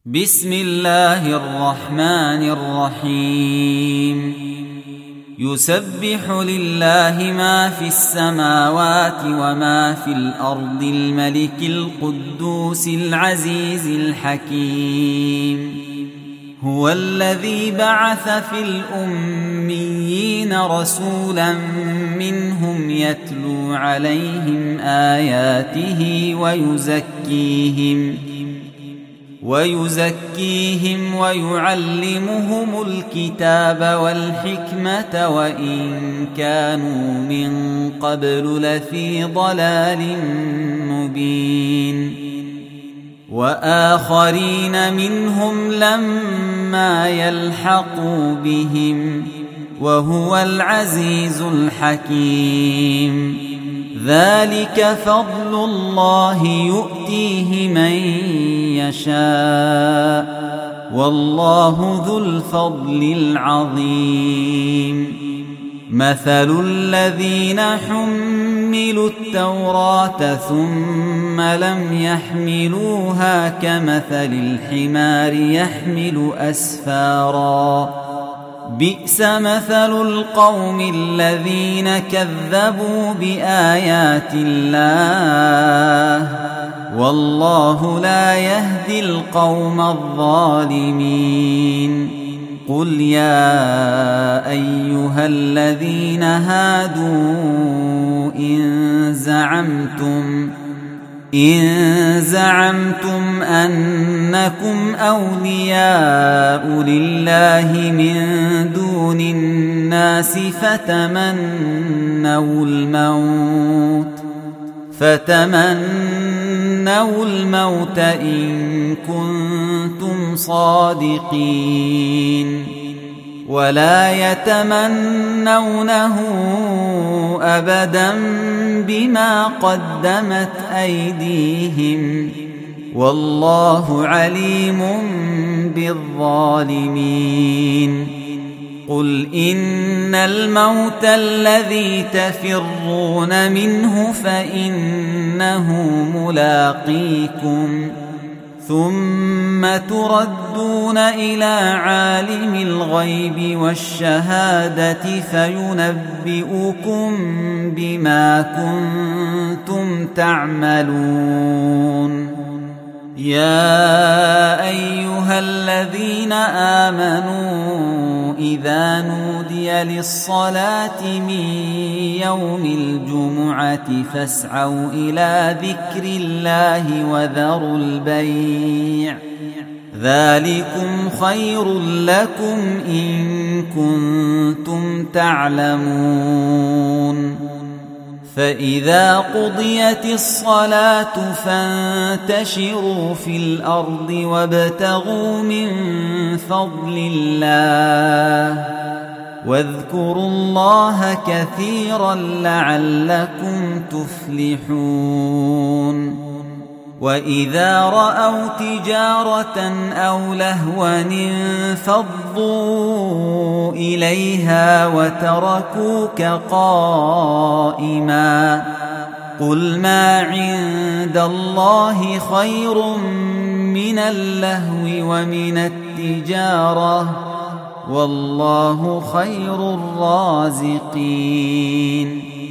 بسم الله الرحمن الرحيم يسبح لله ما في السماوات وما في الأرض الملك القدوس العزيز الحكيم هو الذي بعث في الأميين رسولا منهم يتلو عليهم آياته ويزكيهم ويعلمهم الكتاب والحكمة وإن كانوا من قبل لفي ضلال مبين وآخرين منهم لما يلحقوا بهم وهو العزيز الحكيم ذلك فضل الله يؤتيه من يشاء والله ذو الفضل العظيم مثل الذين حملوا التوراة ثم لم يحملوها كمثل الحمار يحمل أسفارا بئس مثل القوم الذين كذبوا بآيات الله والله لا يهدي القوم الظالمين قل يا أيها الذين هادوا إن زعمتم أنكم أولياء لله من دون الناس فتمنوا الموت إن كنتم صادقين ولا يتمنونه أبدا بما قدمت أيديهم والله عليم بالظالمين قل إن الموت الذي تفرون منه فإنه ملاقيكم ثم تردون إلى عالم الغيب والشهادة فينبئكم بما كنتم تعملون يا أيها الذين آمنوا إذا نودي للصلاة من يوم الجمعة فاسعوا إلى ذكر الله وذروا البيع ذلكم خير لكم إن كنتم تعلمون فإذا قضيت الصلاة فانتشروا في الأرض وابتغوا من فضل الله واذكروا الله كثيرا لعلكم تفلحون وإذا رأوا تجارة أو لهوا انفضوا إليها وتركوك قائما قل ما عند الله خير من اللهو ومن التجارة والله خير الرازقين